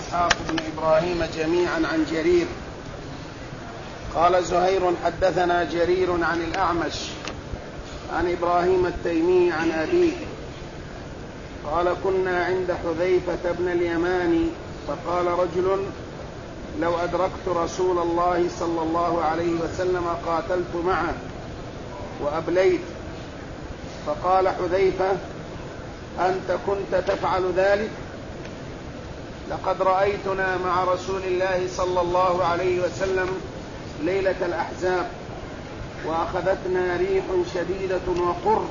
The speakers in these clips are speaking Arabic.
وإسحاق بن إبراهيم جميعا عن جرير قال زهير حدثنا جرير عن الأعمش عن إبراهيم التيمي عن أبيه قال كنا عند حذيفة بن اليمان فقال رجل لو أدركت رسول الله صلى الله عليه وسلم قاتلت معه وأبليت. فقال حذيفة أنت كنت تفعل ذلك؟ لقد رأيتنا مع رسول الله صلى الله عليه وسلم ليلة الأحزاب وأخذتنا ريح شديدة وقر.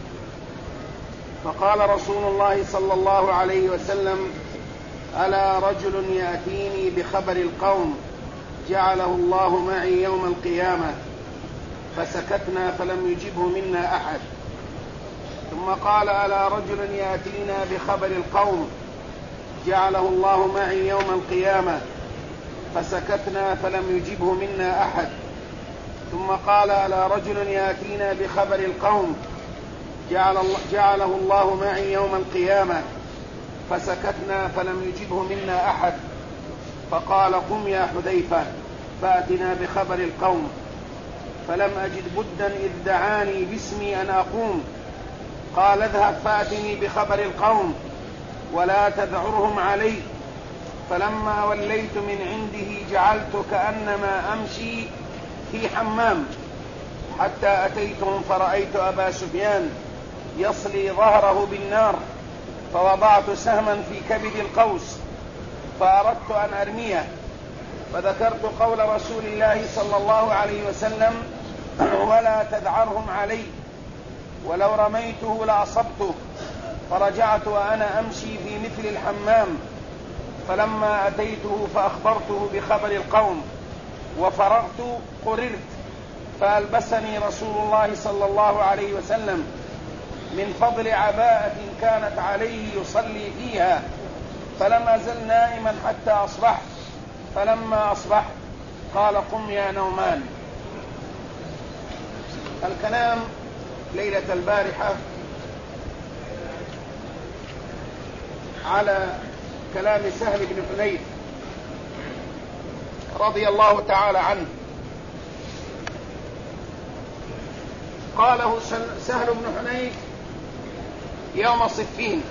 فقال رسول الله صلى الله عليه وسلم ألا رجل يأتيني بخبر القوم جعله الله معي يوم القيامة؟ فسكتنا فلم يجبه منا أحد. ثم قال ألا رجل يأتينا بخبر القوم جعله الله معي يوم القيامة؟ فسكتنا فلم يجبه منا أحد. ثم قال ألا رجل يأتينا بخبر القوم جعله الله معي يوم القيامة؟ فسكتنا فلم يجبه منا أحد. فقال قم يا حذيفة فأتنا بخبر القوم. فلم أجد بدا إذ دعاني باسمي أن أقوم. قال اذهب فأتني بخبر القوم ولا تذعرهم علي. فلما وليت من عنده جعلت كأنما أمشي في حمام حتى أتيتهم فرأيت أبا سفيان يصلي ظهره بالنار فوضعت سهما في كبد القوس فأردت أن أرميه فذكرت قول رسول الله صلى الله عليه وسلم ولا تذعرهم علي ولو رميته لأصبته. فرجعت وأنا أمشي في مثل الحمام فلما أتيته فأخبرته بخبر القوم وفرغت قررت فألبسني رسول الله صلى الله عليه وسلم من فضل عباءة كانت عليه يصلي فيها فلم أزل نائما حتى أصبحت. فلما أصبحت قال قم يا نومان. الكلام ليلة البارحة على كلام سهل بن حنيف رضي الله تعالى عنه. قاله سهل بن حنيف يوم صفين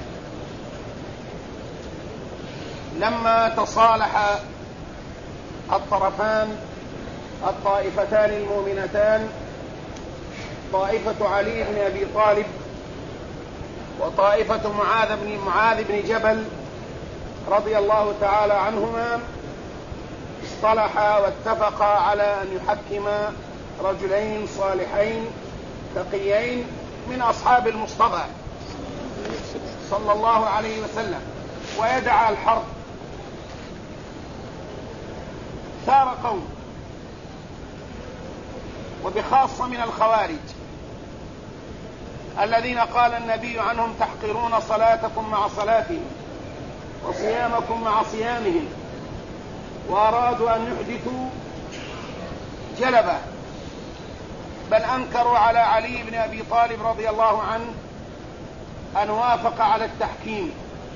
لما تصالح الطرفان الطائفتان المؤمنتان طائفة علي بن أبي طالب وطائفة معاذ بن جبل رضي الله تعالى عنهما اصطلحا واتفقا على أن يحكما رجلين صالحين تقيين من أصحاب المصطفى صلى الله عليه وسلم ويدعى الحرب. ثار قوم وبخاصة من الخوارج الذين قال النبي عنهم تحقرون صلاتكم مع صلاتهم وصيامكم مع صيامهم وأرادوا أن يحدثوا جلبة بل أنكروا على علي بن أبي طالب رضي الله عنه أن وافق على التحكيم.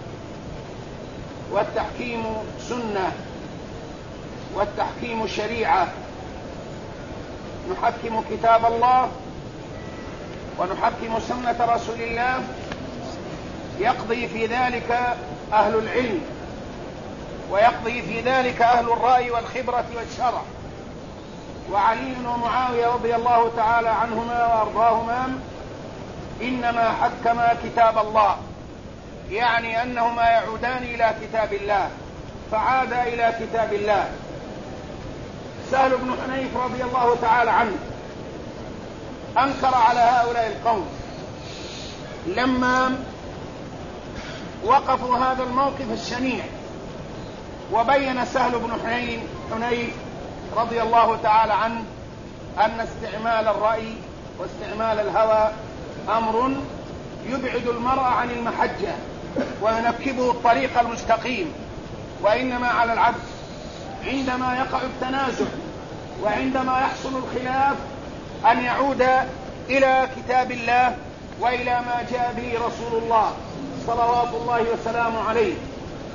والتحكيم سنة والتحكيم شريعة نحكم كتاب الله ونحكم سنة رسول الله يقضي في ذلك أهل العلم ويقضي في ذلك أهل الرأي والخبرة والشرع. وعلي ومعاوية رضي الله تعالى عنهما وأرضاهما إنما حكما كتاب الله يعني أنهما يعودان إلى كتاب الله فعادا إلى كتاب الله. سهل بن حنيف رضي الله تعالى عنه أنكر على هؤلاء القوم لما وقفوا هذا الموقف الشنيع وبين سهل بن حنيف رضي الله تعالى عنه أن استعمال الرأي واستعمال الهوى أمر يبعد المرء عن المحجة وينكبه الطريق المستقيم. وإنما على العبد عندما يقع التنازع وعندما يحصل الخلاف أن يعود إلى كتاب الله وإلى ما جاء به رسول الله صلوات الله وسلامه عليه.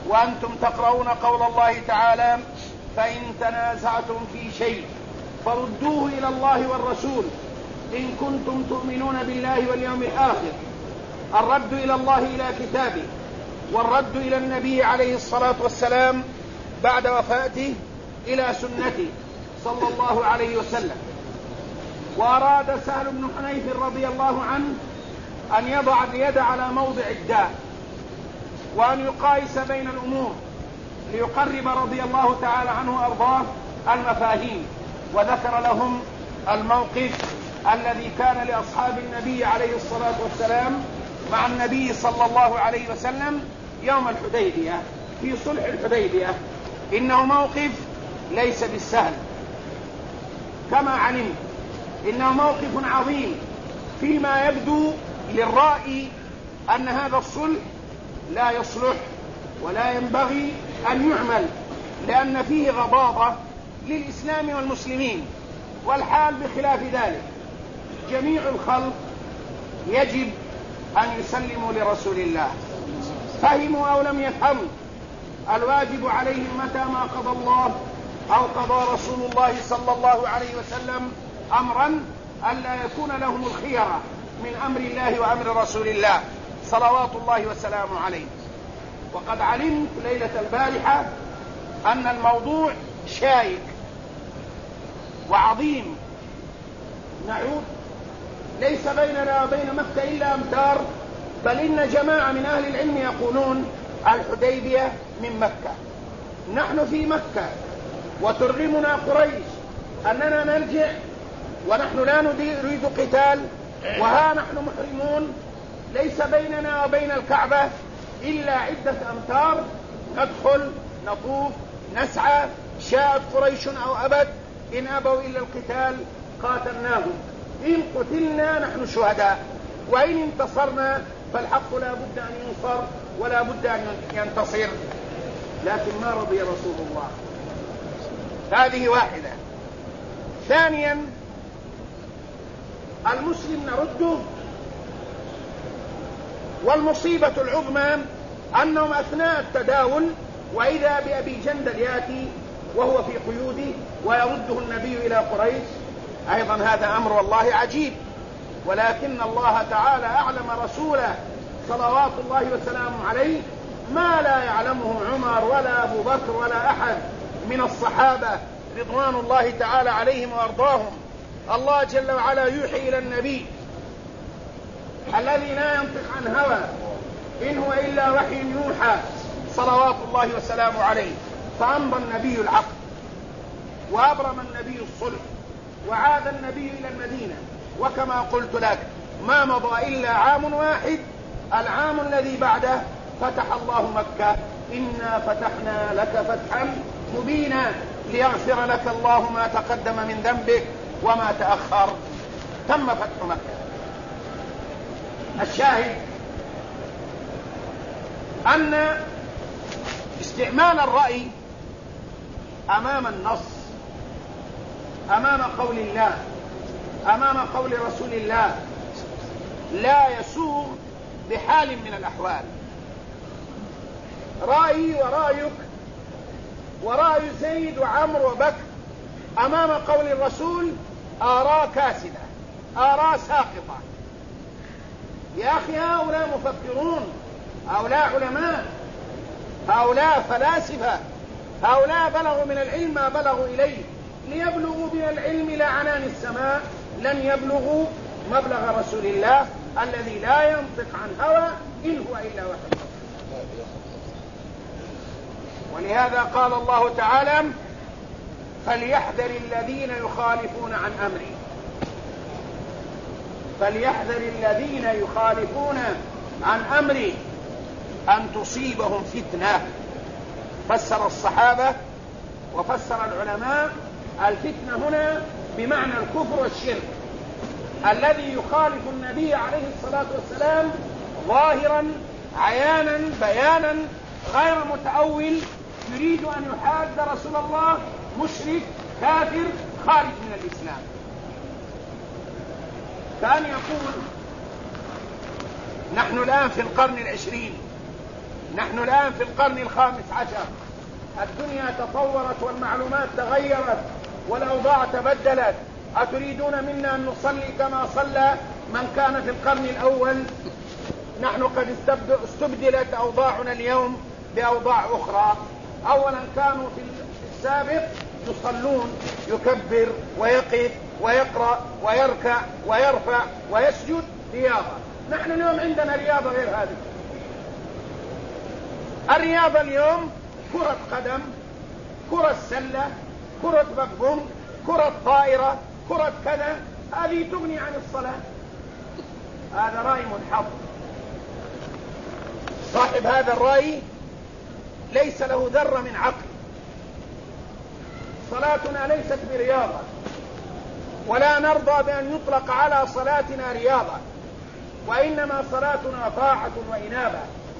وأنتم تقرؤون قول الله تعالى: فإن تنازعتم في شيء فردوه إلى الله والرسول إن كنتم تؤمنون بالله واليوم الآخر. الرد إلى الله إلى كتابه، والرد إلى النبي عليه الصلاة والسلام بعد وفاته إلى سنته صلى الله عليه وسلم. وأراد سهل بن حنيف رضي الله عنه أن يضع اليد على موضع الداء وأن يقايس بين الأمور ليقرب رضي الله تعالى عنه وأرضاه المفاهيم، وذكر لهم الموقف الذي كان لأصحاب النبي عليه الصلاة والسلام مع النبي صلى الله عليه وسلم يوم الحديبية في صلح الحديبية. إنه موقف ليس بالسهل كما علمت، إنه موقف عظيم فيما يبدو للرائي أن هذا الصلح لا يصلح ولا ينبغي أن يعمل، لأن فيه غضاضة للإسلام والمسلمين، والحال بخلاف ذلك. جميع الخلق يجب أن يسلموا لرسول الله، فهموا أو لم يفهموا. الواجب عليهم متى ما قضى الله أو قضى رسول الله صلى الله عليه وسلم أمرا ألا يكون لهم الخيرة من أمر الله وأمر رسول الله صلوات الله وسلامه عليه. وقد علمت ليلة البارحة أن الموضوع شائك وعظيم، نعود ليس بيننا وبين مكة إلا أمتار، بل إن جماعة من أهل العلم يقولون الحديبية من مكة. نحن في مكة وترغمنا قريش أننا نرجع ونحن لا نريد قتال، وها نحن محرمون، ليس بيننا وبين الكعبة إلا عدة أمتار، ندخل نطوف نسعى، شاءت قريش أو أبت، إن أبوا إلا القتال قاتلناهم، إن قتلنا نحن شهداء، وإن انتصرنا فالحق لا بد أن ينصر ولا بد أن ينتصر. لكن ما رضي رسول الله. هذه واحدة. ثانيا، المسلم نرده، والمصيبة العظمى أنهم أثناء التداول وإذا بأبي جندل يأتي وهو في قيوده ويرده النبي إلى قريش. أيضا هذا أمر والله عجيب، ولكن الله تعالى أعلم رسوله صلوات الله وسلامه عليه ما لا يعلمه عمر ولا أبو بكر ولا أحد من الصحابة رضوان الله تعالى عليهم وأرضاهم. الله جل وعلا يوحي إلى النبي الذي لا ينطق عن هوى إن هو إلا وحي يوحى صلوات الله وسلامه عليه، فأمضى النبي العقد وأبرم النبي الصلح وعاد النبي إلى المدينة. وكما قلت لك ما مضى إلا عام واحد، العام الذي بعده فتح الله مكة. إنا فتحنا لك فتحا مبينا ليغفر لك الله ما تقدم من ذنبك وما تأخر. تم فتح مكة. الشاهد أن استعمال الرأي أمام النص، أمام قول الله، أمام قول رسول الله لا يسوغ بحال من الأحوال. رأيي ورأيك ورأي زيد وعمر وبكر أمام قول الرسول آراء كاسدة، آراء ساقطة. يا أخي هؤلاء مفكرون، هؤلاء علماء، هؤلاء فلاسفة، هؤلاء بلغوا من العلم ما بلغوا إليه. ليبلغوا من العلم إلى عنان السماء لن يبلغوا مبلغ رسول الله الذي لا ينطق عن هوى إن هو إلا وحي. ولهذا قال الله تعالى فليحذر الذين يخالفون عن أمره، فليحذر الذين يخالفون عن أمره أن تصيبهم فتنة. فسر الصحابة وفسر العلماء الفتنة هنا بمعنى الكفر والشرك، الذي يخالف النبي عليه الصلاة والسلام ظاهرا عيانا بيانا غير متأول، يريد أن يحاد رسول الله، مشرك كافر خارج من الإسلام. كان يقول نحن الآن في القرن 20، نحن الآن في القرن الخامس عشر، الدنيا تطورت والمعلومات تغيرت والأوضاع تبدلت. أتريدون منا أن نصلي كما صلى من كان في القرن الأول؟ نحن قد استبدلت أوضاعنا اليوم بأوضاع أخرى. أولا كانوا في السابق يصلون يكبر ويقف ويقرأ ويركع ويرفع ويسجد رياضة. نحن اليوم عندنا رياضة غير هذه. الرياضة اليوم كرة قدم، كرة سلة، كرة بقبونج، كرة طائرة، كرة كذا. هذه تغني عن الصلاة. هذا رأي منحط. صاحب هذا الرأي ليس له ذرة من عقل. صلاتنا ليست برياضة، ولا نرضى بأن يطلق على صلاتنا رياضة، وإنما صلاتنا طاعة وإنابة.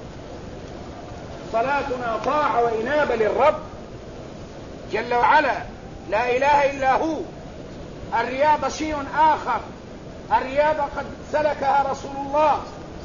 صلاتنا طاعة وإنابة للرب جل وعلا، لا إله إلا هو. الرياضة شيء آخر. الرياضة قد سلكها رسول الله،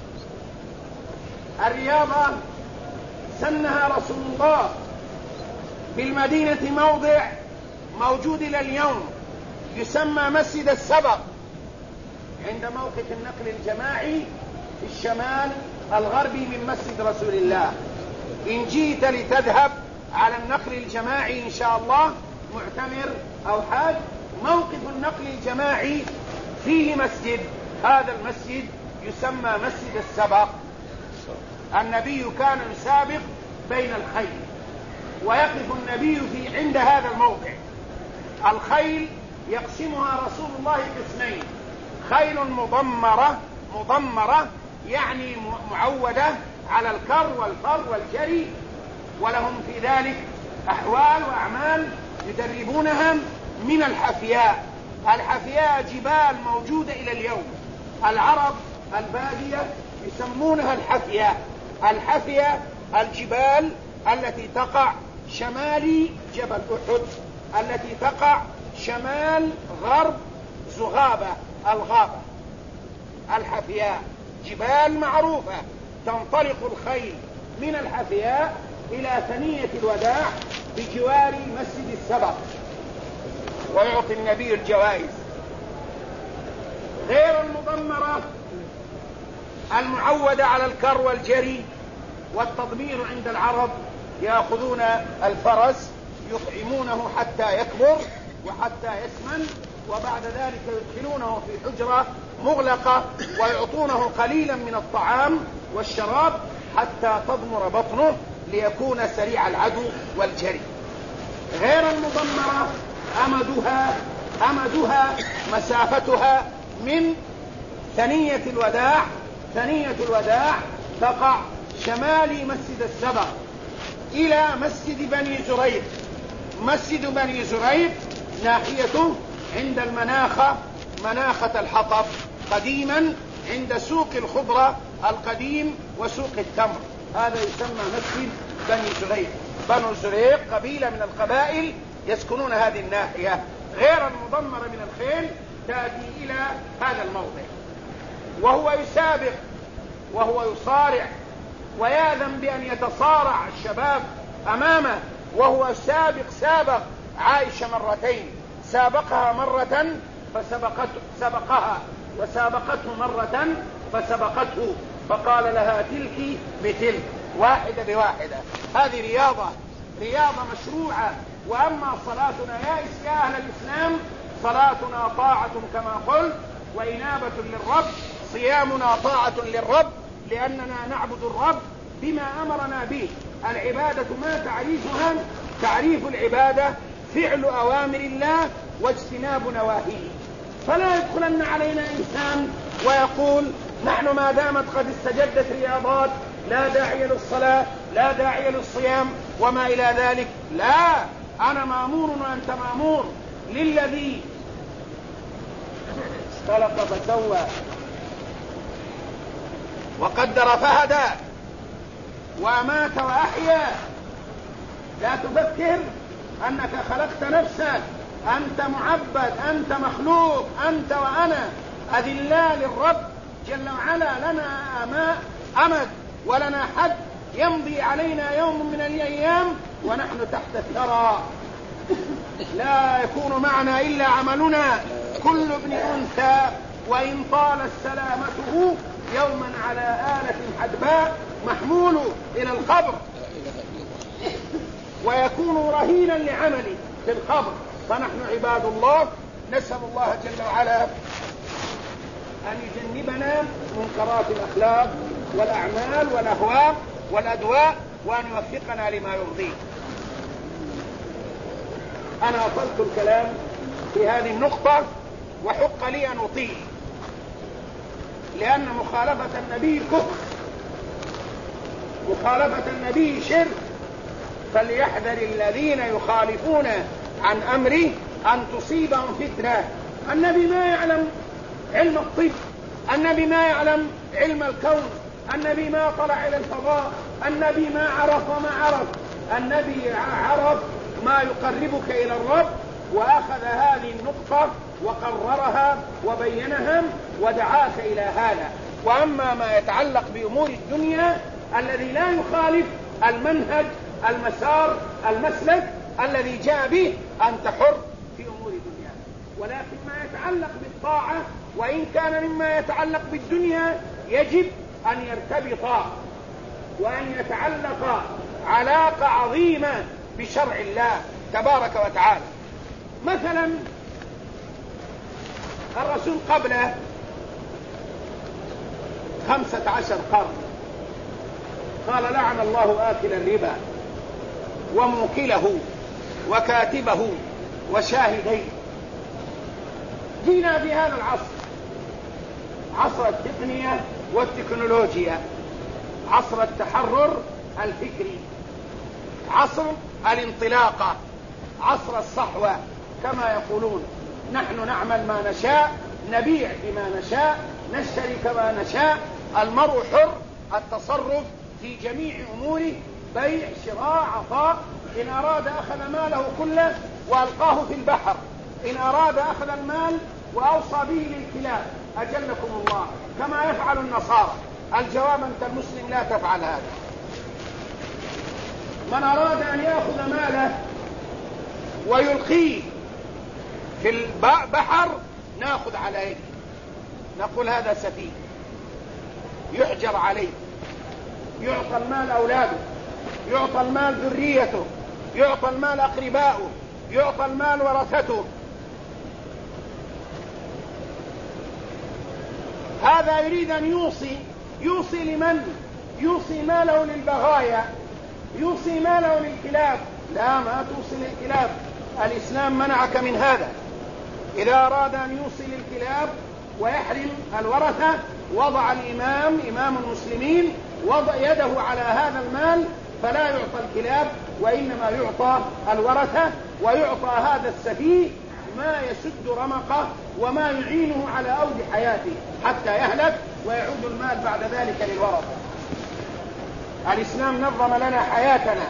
الرياضة سنها رسول الله بالمدينة، موضع موجود إلى اليوم يسمى مسجد السبق، عند موقف النقل الجماعي في الشمال الغربي من مسجد رسول الله. إن جئت لتذهب على النقل الجماعي إن شاء الله، معتمر أو حاج، موقف النقل الجماعي فيه مسجد. هذا المسجد يسمى مسجد السبق. النبي كان يسابق بين الخيل، ويقف النبي عند هذا الموضع. الخيل يقسمها رسول الله قسمين: خيل مضمرة يعني معودة على الكر والفر والجري، ولهم في ذلك أحوال وأعمال يدربونها من الحفياء. الحفياء جبال موجودة إلى اليوم. العرب البادية يسمونها الحفياء. الحفياء الجبال التي تقع شمال جبل أحد، التي تقع شمال غرب زغابة الغابة. الحفياء جبال معروفة. تنطلق الخيل من الحفياء إلى ثنية الوداع بجوار مسجد السبق، ويعطي النبي الجوائز. غير المضمرة المعودة على الكر والجري والتضمير عند العرب، يأخذون الفرس يطعمونه حتى يكبر وحتى يسمن، وبعد ذلك يدخلونه في حجرة مغلقة ويعطونه قليلا من الطعام والشراب حتى تضمر بطنه ليكون سريع العدو والجري. غير المضمرة أمدها مسافتها من ثنية الوداع تقع شمال مسجد السبق إلى مسجد بني زريق. مسجد بني زريق ناحيته عند مناخة الحطب، قديما عند سوق الخضرة القديم وسوق التمر. هذا يسمى مسجد بني زريق. بنو زريق قبيلة من القبائل يسكنون هذه الناحية. غير المضمرة من الخيل تأتي إلى هذا الموضع، وهو يسابق وهو يصارع، ويأذن بأن يتصارع الشباب أمامه، وهو سابق عائشة مرتين، سابقها مرة سبقها، وسابقته مرة فسبقته، فقال لها تلك بتلك، واحدة بواحدة. هذه رياضة مشروعة. وأما صلاتنا يا أهل الإسلام، صلاتنا طاعة كما قلت وإنابة للرب. صيامنا طاعة للرب لأننا نعبد الرب بما أمرنا به. العبادة ما تعريفها؟ تعريف العبادة فعل أوامر الله واجتناب نواهيه. فلا يدخلن علينا إنسان ويقول نحن ما دامت قد استجدت رياضات لا داعي للصلاة، لا داعي للصيام وما إلى ذلك. لا، أنا مأمور وأنت مأمور. للذي خلق فسوى وقدر فهدى وأمات وأحيا. لا تفكر أنك خلقت نفسك، أنت معبد، أنت مخلوق، أنت وأنا أذلاء للرب جل وعلا. لنا أمد ولنا حد يمضي علينا يوم من الأيام ونحن تحت الثرى، لا يكون معنا إلا عملنا. كل ابن أنثى وإن طالت سلامته يوما على آلة حدباء محمول إلى القبر، ويكون رهينا لعمله في القبر. فنحن عباد الله نسأل الله جل وعلا أن يجنبنا منكرات الأخلاق والأعمال والأهواء والأدواء، وأن يوفقنا لما يرضيه. أنا أطلت الكلام في هذه النقطة وحق لي أن أطيل، لأن مخالفة النبي كفر، مخالفة النبي شرك. فليحذر الذين يخالفون عن أمره أن تصيبهم فتنة. النبي ما يعلم علم الطب، النبي ما يعلم علم الكون، النبي ما طلع إلى الفضاء، النبي ما عرف وما عرف. النبي عرف ما يقربك إلى الرب، وأخذ هذه النقطة وقررها وبينها ودعاك إلى هذا. وأما ما يتعلق بأمور الدنيا الذي لا يخالف المنهج المسار المسلك الذي جاء به، أنت حر في أمور الدنيا. ولكن ما يتعلق بالطاعة وإن كان مما يتعلق بالدنيا يجب أن يرتبط وأن يتعلق علاقة عظيمة بشرع الله تبارك وتعالى. مثلا الرسول قبله 15 قرن قال: لعن الله آكل الربا وموكله وكاتبه وشاهديه. جينا في هذا العصر، عصر التقنية والتكنولوجيا، عصر التحرر الفكري، عصر الانطلاقة، عصر الصحوة كما يقولون. نحن نعمل ما نشاء، نبيع بما نشاء، نشتري كما نشاء. المرء حر التصرف في جميع أموره، بيع، شراء، عطاء. إن أراد أخذ ماله كله وألقاه في البحر، إن أراد أخذ المال وأوصى به للكلاب. أجلكم الله، كما يفعل النصارى. الجواب: أنت المسلم لا تفعل هذا. من أراد أن يأخذ ماله ويلقيه في البحر نأخذ عليه، نقول هذا سفيه، يحجر عليه، يعطى المال أولاده، يعطى المال ذريته، يعطى المال أقرباؤه، يعطى المال ورثته. هذا يريد أن يوصي لمن؟ يوصي ماله للبغايا، يوصي ماله للكلاب. لا، ما توصي للكلاب، الإسلام منعك من هذا. إذا أراد أن يوصي للكلاب ويحرم الورثة، وضع الإمام إمام المسلمين وضع يده على هذا المال، فلا يعطى الكلاب وإنما يعطى الورثة، ويعطى هذا السفيه ما يسد رمقه وما يعينه على أود حياته حتى يهلك، ويعود المال بعد ذلك للورثة. الإسلام نظم لنا حياتنا،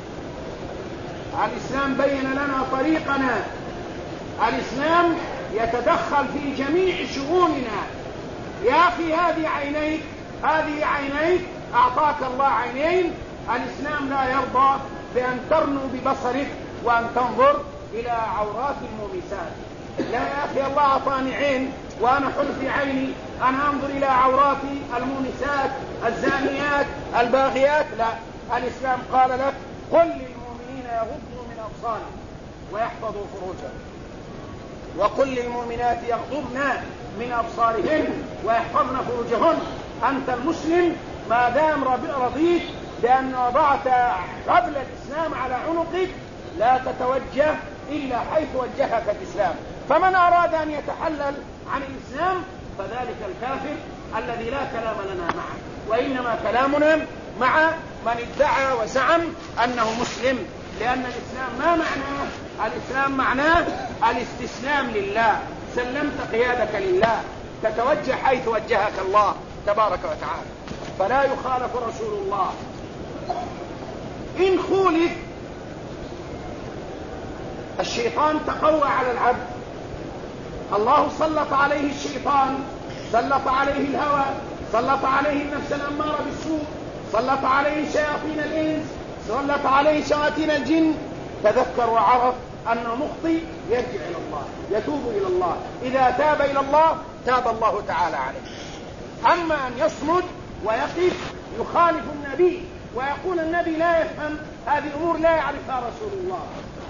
الإسلام بين لنا طريقنا، الإسلام يتدخل في جميع شؤوننا. يا أخي هذه عينيك، هذه عينيك، أعطاك الله عينين. الإسلام لا يرضى بأن ترنو ببصرك وأن تنظر إلى عورات المومسات. لا يا أخي، الله أعطاني عين وأنا حر في عيني أن أنظر إلى عورات المومسات الزانيات الباغيات. لا، الإسلام قال لك: قل للمؤمنين يغضوا من أبصارهم ويحفظوا فروجهم، وقل للمؤمنات يغضضن من أبصارهن ويحفظن فروجهن. أنت المسلم ما دام رضيت بأن وضعت حبل الإسلام على عنقك، لا تتوجه إلا حيث وجهك الإسلام. فمن أراد أن يتحلل عن الإسلام فذلك الكافر الذي لا كلام لنا معه، وإنما كلامنا مع من ادعى وزعم أنه مسلم. لأن الإسلام ما معناه؟ الإسلام معناه الاستسلام لله، سلمت قيادك لله، تتوجه حيث وجهك الله تبارك وتعالى، فلا يخالف رسول الله. إن خولف الشيطان تقوى على العبد، الله سلط عليه الشيطان، سلط عليه الهوى، سلط عليه النفس الأمارة بالسوء، سلط عليه شياطين الإنس، سلط عليه شياطين الجن، تذكر وعرف أنه مخطئ، يرجع إلى الله، يتوب إلى الله. إذا تاب إلى الله تاب الله تعالى عليه. أما أن يصمد ويقف يخالف النبي ويقول النبي لا يفهم، هذه أمور لا يعرفها رسول الله،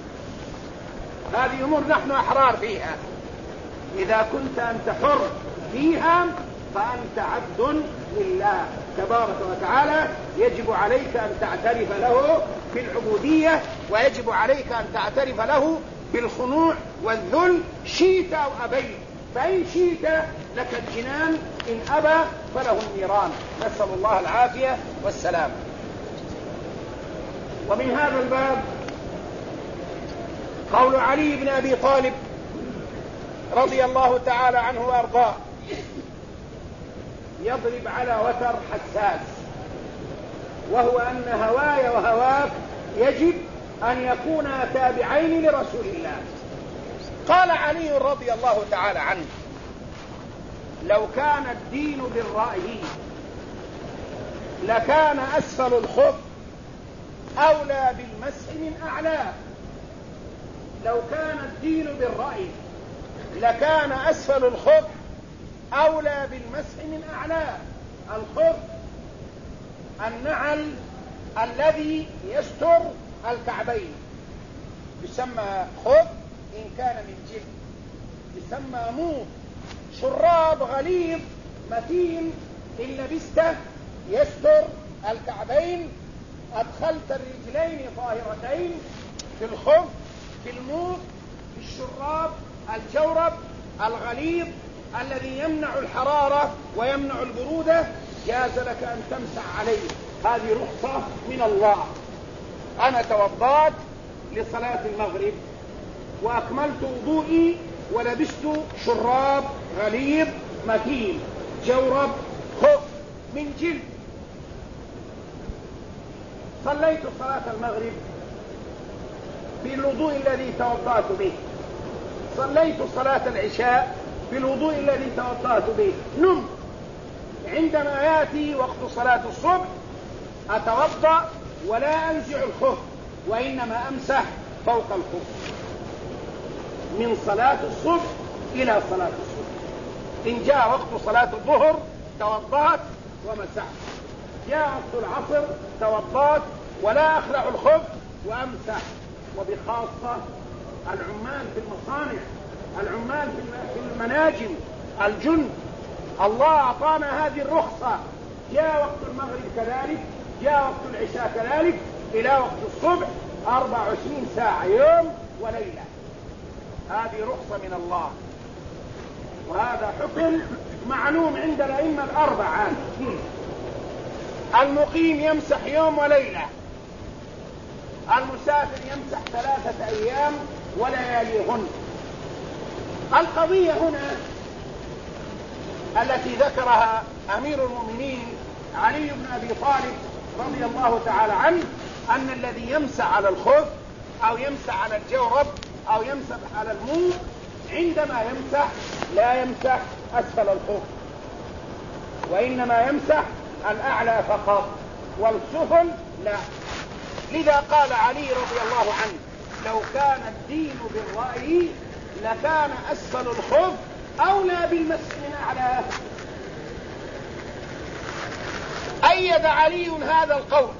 هذه أمور نحن أحرار فيها. إذا كنت أنت حر فيها فأنت عبد لله تبارك وتعالى، يجب عليك أن تعترف له بالعبودية، ويجب عليك أن تعترف له بالخضوع والذل، شئت أو أبيت. فإن شئت لك الجنان، إن أبى فله النيران. نسأل الله العافية والسلام. ومن هذا الباب قول علي بن أبي طالب رضي الله تعالى عنه وأرضاه، يضرب على وتر حساس، وهو أن هواي وهواك يجب أن يكونا تابعين لرسول الله. قال علي رضي الله تعالى عنه: لو كان الدين بالرأي لكان أسفل الخف أولى بالمسح من أعلاه. لو كان الدين بالرأي لكان أسفل الخف أولى بالمسح من أعلاه. الخف النعل الذي يستر الكعبين يسمى خف، إن كان من جلد يسمى موط. شراب غليظ متين إن لبسته يستر الكعبين، أدخلت الرجلين طاهرتين في الخف، في الموط، في الشراب الجورب الغليظ الذي يمنع الحرارة ويمنع البرودة، جاز لك أن تمسح عليه. هذه رخصة من الله. أنا توضأت لصلاة المغرب وأكملت وضوئي ولبست شراب غليظ متين جورب خف من جلد، صليت صلاة المغرب بالوضوء الذي توضأت به، صليت صلاة العشاء بالوضوء الذي توضأت به، نمت. عندما يأتي وقت صلاة الصبح أتوضأ ولا أنزع الخف، وإنما أمسح فوق الخف من صلاة الصبح إلى صلاة الصبح. إن جاء وقت صلاة الظهر توضأت ومسحت، جاء وقت العصر توضأت ولا أخلع الخف وأمسح. وبخاصة العمال في المصانع، العمال في المناجم، الجند، الله أعطانا هذه الرخصة. جاء وقت المغرب كذلك، جاء وقت العشاء كذلك، إلى وقت الصبح 24 ساعة يوم وليلة. هذه رخصة من الله، وهذا حكم معلوم عند الأئمة الأربعة. المقيم يمسح يوم وليلة، المسافر يمسح 3 أيام ولياليهن. القضية هنا التي ذكرها أمير المؤمنين علي بن أبي طالب رضي الله تعالى عنه، أن الذي يمسح على الخف أو يمسح على الجورب أو يمسح على الموت عندما يمسح لا يمسح أسفل الخف، وإنما يمسح الأعلى فقط والسفل لا. لذا قال علي رضي الله عنه: لو كان الدين بالرأي لكان أسفل الخف أولى بالمسح من أعلاه. أيد علي هذا القول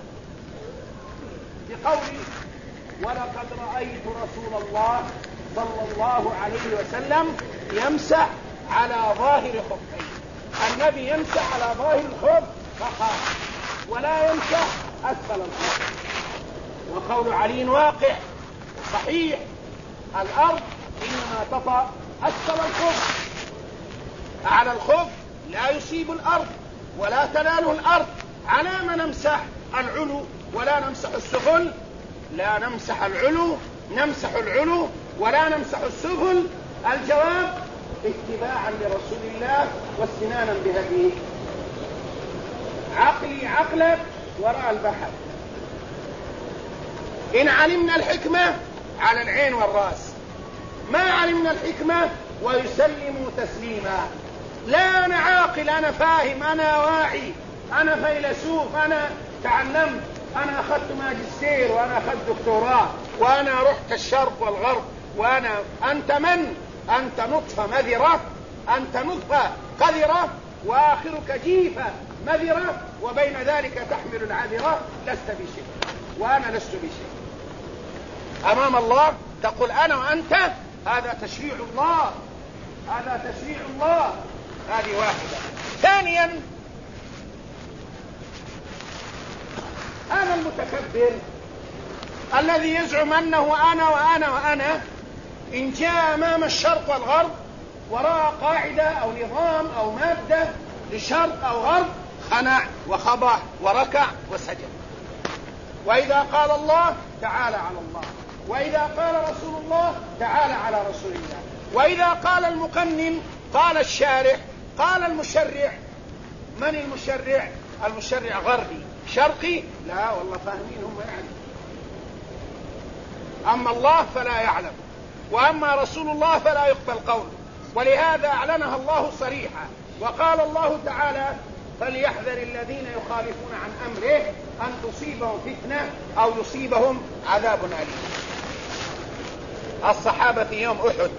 بقوله: ولقد رأيت رسول الله صلى الله عليه وسلم يمسح على ظاهر خفيه. النبي يمسح على ظاهر الخف فقط ولا يمسح أسفل الخف. وقول علي واقع صحيح، الأرض إنما تطأ أسفل الخف، على الخف لا يصيب الأرض ولا تناله الأرض. على ما نمسح العلو ولا نمسح السفل؟ لا نمسح العلو، نمسح العلو ولا نمسح السفل. الجواب: اتباعا لرسول الله واستنانا بهديه. عقلي عقلك وراء البحر. إن علمنا الحكمة على العين والرأس، ما علمنا الحكمة ويسلم تسليما. لا أنا عاقل، أنا فاهم، أنا واعي، أنا فيلسوف، أنا تعلمت، أنا أخذت ماجستير وأنا أخذت دكتوراه وأنا رحت الشرق والغرب، أنت من؟ أنت نطفة مذرة، أنت نطفة قذرة وآخرك جيفة مذرة، وبين ذلك تحمل العذرة، لست بشيء وأنا لست بشيء. أمام الله تقول أنا وأنت، هذا تشريع الله، هذا تشريع الله. هذه واحدة. ثانيا، أنا المتكبر الذي يزعم أنه أنا وأنا وأنا، إن جاء أمام الشرق والغرب ورأى قاعدة أو نظام أو مادة لشرق أو غرب، خنع وخضع وركع وسجد. وإذا قال الله تعالى على الله، وإذا قال رسول الله تعالى على رسول الله، وإذا قال المقنن قال الشارع قال المشرع. من المشرع؟ المشرع غربي شرقي؟ لا والله فاهمين هم يعني. أما الله فلا يعلم، وأما رسول الله فلا يقبل قوله، ولهذا أعلنها الله صريحا. وقال الله تعالى: فليحذر الذين يخالفون عن أمره أن تصيبهم فتنة أو يصيبهم عذاب أليم. الصحابة في يوم أحد،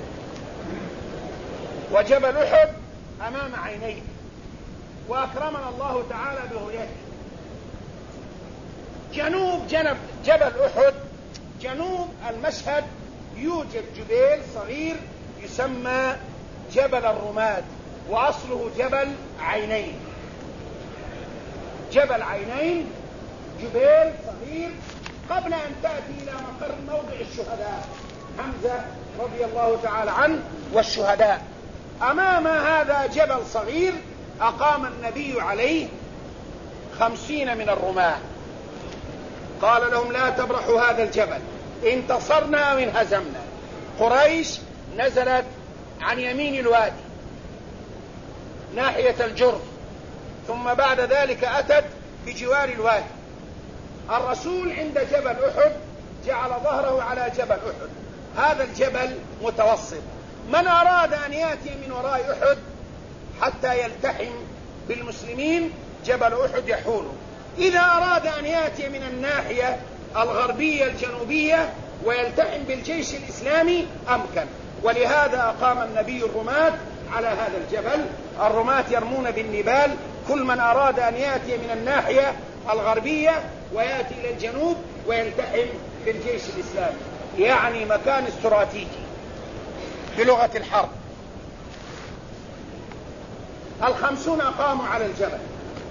وجبل أحد أمام عينيه، وأكرمنا الله تعالى برؤيته. جنوب جبل أحد، جنوب المشهد، يوجد جبيل صغير يسمى جبل الرماد، وأصله جبل عينين. جبل عينين جبيل صغير قبل أن تأتي إلى مقر موضع الشهداء حمزة رضي الله تعالى عنه والشهداء. أمام هذا جبل صغير أقام النبي عليه 50 من الرماة، قال لهم: لا تبرحوا هذا الجبل، انتصرنا أو انهزمنا. قريش نزلت عن يمين الوادي ناحية الجرف، ثم بعد ذلك أتت بجوار الوادي. الرسول عند جبل أحد جعل ظهره على جبل أحد، هذا الجبل متوسط. من أراد أن يأتي من وراء أحد حتى يلتحم بالمسلمين جبل أحد يحوله. إذا أراد أن يأتي من الناحية الغربية الجنوبية ويلتحم بالجيش الإسلامي أمكن. ولهذا أقام النبي الرماة على هذا الجبل. الرماة يرمون بالنبال كل من أراد أن يأتي من الناحية الغربية ويأتي إلى الجنوب ويلتحم بالجيش الإسلامي، يعني مكان استراتيجي بلغة الحرب. 50 قاموا على الجبل.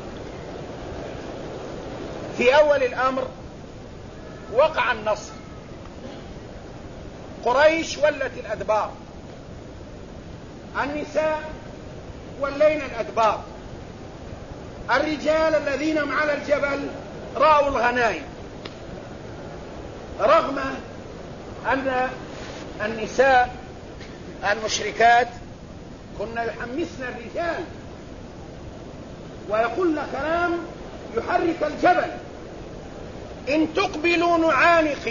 في أول الأمر وقع النصر، قريش ولت الأدبار، النساء ولينا الأدبار، الرجال الذين هم على الجبل رأوا الغنائم، رغم أن النساء المشركات كنا يحمسن الرجال ويقولن كلام يحرك الجبل: إن تقبلوا نعانقي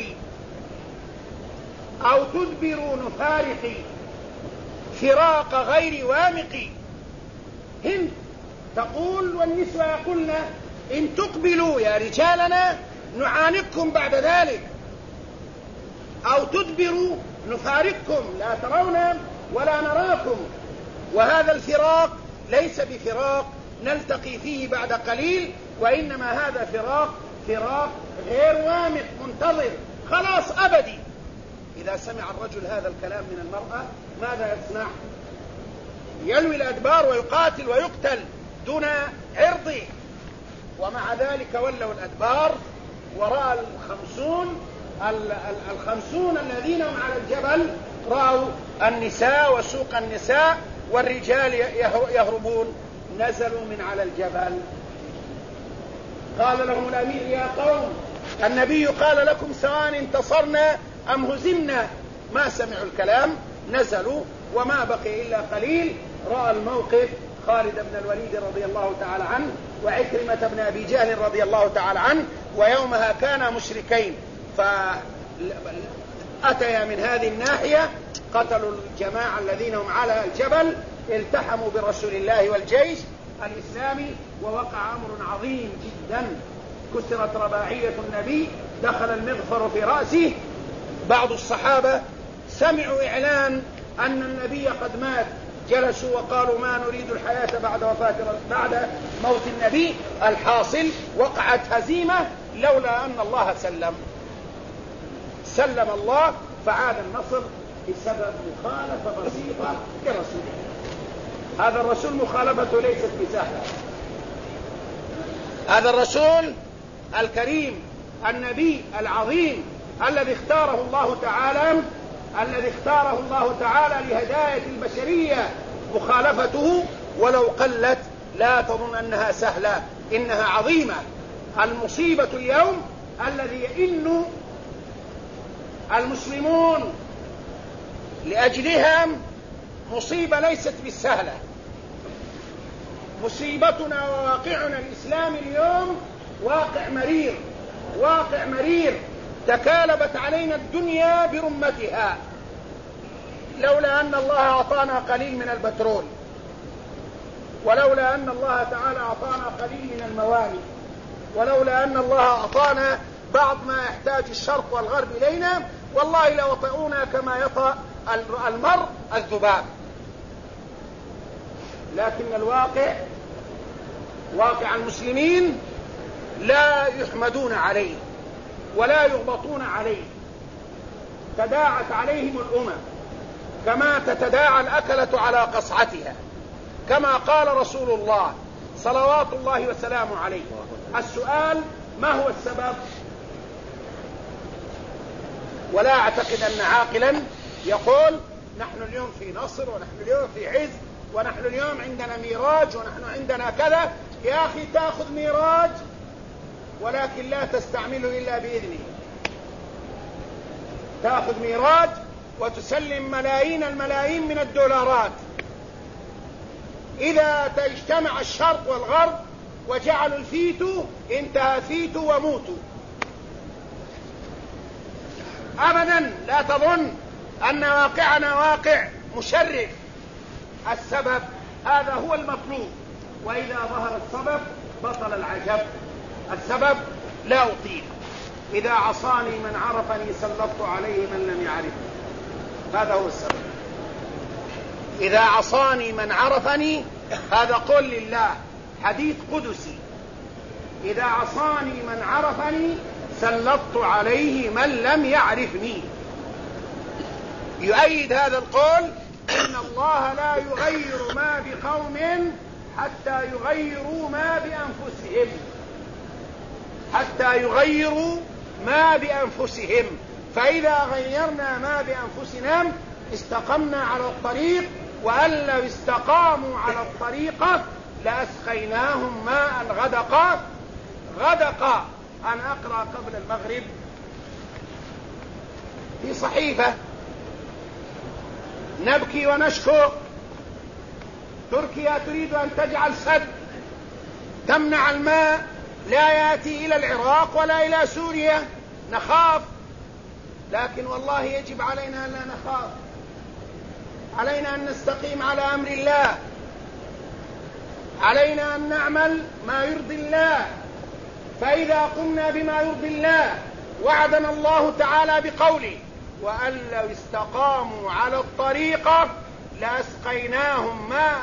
أو تدبروا نفارقي فراق غير وامقي. هند تقول والنسوة يقولن: إن تقبلوا يا رجالنا نعانقكم بعد ذلك، أو تدبروا نفارقكم، لا ترون ولا نراكم. وهذا الفراق ليس بفراق نلتقي فيه بعد قليل، وإنما هذا فراق غير وامق منتظر خلاص أبدي. إذا سمع الرجل هذا الكلام من المرأة ماذا يصنع؟ يلوي الأدبار ويقاتل ويقتل دون عرضه. ومع ذلك ولوا الأدبار وراء الخمسون الذين هم على الجبل، رأوا النساء وسوق النساء والرجال يهربون، نزلوا من على الجبل. قال لهم الأمير: يا قوم، النبي قال لكم سواء انتصرنا أم هزمنا. ما سمعوا الكلام، نزلوا، وما بقي إلا قليل. رأى الموقف خالد بن الوليد رضي الله تعالى عنه وعكرمة بن أبي جهل رضي الله تعالى عنه، ويومها كانا مشركين، فأتيا من هذه الناحية قتلوا الجماعة الذين هم على الجبل، التحموا برسول الله والجيش الإسلامي، ووقع أمر عظيم جدا كسرت رباعية النبي، دخل المغفر في رأسه. بعض الصحابة سمعوا إعلان أن النبي قد مات، جلسوا وقالوا ما نريد الحياة بعد موت النبي. الحاصل وقعت هزيمة لولا أن الله سلم الله، فعاد النصر بسبب مخالفة بسيطة لرسوله. هذا الرسول مخالفته ليست بسهلة. هذا الرسول الكريم النبي العظيم الذي اختاره الله تعالى لهداية البشرية، مخالفته ولو قلت لا تظن أنها سهلة، إنها عظيمة. المصيبة اليوم الذي يئن المسلمون لأجلها مصيبة ليست بالسهلة. مصيبتنا وواقعنا الإسلامي اليوم واقع مرير تكالبت علينا الدنيا برمتها، لولا أن الله أعطانا قليل من البترول، ولولا أن الله تعالى أعطانا قليل من الموانئ، ولولا أن الله أعطانا بعض ما يحتاج الشرق والغرب إلينا، والله لوطئونا كما يطأ المر الذباب. لكن الواقع، واقع المسلمين، لا يحمدون عليه ولا يغبطون عليه. تداعت عليهم الأمم كما تتداعى الأكلة على قصعتها، كما قال رسول الله صلوات الله وسلامه عليه. السؤال: ما هو السبب؟ ولا أعتقد أن عاقلا يقول نحن اليوم في نصر، ونحن اليوم في عز، ونحن اليوم عندنا ميراج، ونحن عندنا كذا. يا أخي، تأخذ ميراج ولكن لا تستعمله إلا بإذنه. تأخذ ميراج وتسلم ملايين الملايين من الدولارات. إذا تجتمع الشرق والغرب وجعلوا الفيتو، انتهى فيتو وموتوا. أبدا لا تظن أن واقعنا واقع مشرف. السبب هذا هو المطلوب، وإذا ظهر السبب بطل العجب. السبب لا أطيق. إذا عصاني من عرفني سلطت عليه من لم يعرفني. هذا هو السبب. إذا عصاني من عرفني، هذا قول لله، حديث قدسي. إذا عصاني من عرفني سلطت عليه من لم يعرفني. يؤيد هذا القول إن الله لا يغير ما بقوم حتى يغيروا ما بأنفسهم. فإذا غيرنا ما بأنفسنا استقمنا على الطريق، وأن لو استقاموا على الطريقة لأسقيناهم ماء غدقا. أنا أقرأ قبل المغرب في صحيفة: نبكي ونشكو، تركيا تريد أن تجعل سد تمنع الماء لا يأتي إلى العراق ولا إلى سوريا. نخاف، لكن والله يجب علينا أن لا نخاف. علينا أن نستقيم على أمر الله، علينا أن نعمل ما يرضي الله. فإذا قمنا بما يرضي الله وعدنا الله تعالى بقوله: وأن لو استقاموا على الطريقة لأسقيناهم ماء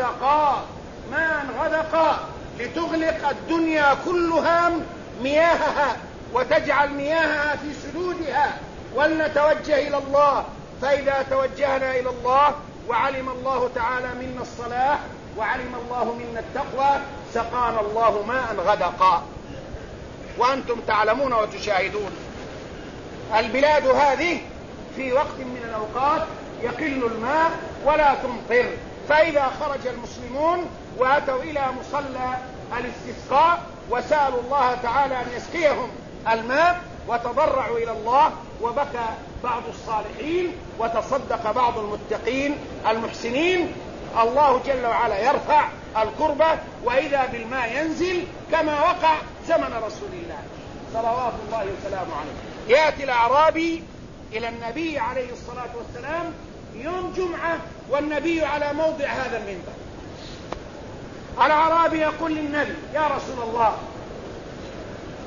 غدقا، لتغلق الدنيا كلها مياهها وتجعل مياهها في سدودها، ولنتوجه إلى الله. فإذا توجهنا إلى الله وعلم الله تعالى منا الصلاح وعلم الله منا التقوى سقانا الله ماء غدقا. وأنتم تعلمون وتشاهدون البلاد هذه في وقت من الأوقات يقل الماء ولا تمطر، فإذا خرج المسلمون وأتوا إلى مصلى الاستسقاء وسألوا الله تعالى أن يسقيهم الماء وتضرعوا إلى الله، وبكى بعض الصالحين وتصدق بعض المتقين المحسنين، الله جل وعلا يرفع الكربة وإذا بالماء ينزل، كما وقع زمن رسول الله صلوات الله وسلامه عليه. يأتي الأعرابي إلى النبي عليه الصلاة والسلام يوم جمعة والنبي على موضع هذا المنبر. الأعرابي يقول للنبي: يا رسول الله،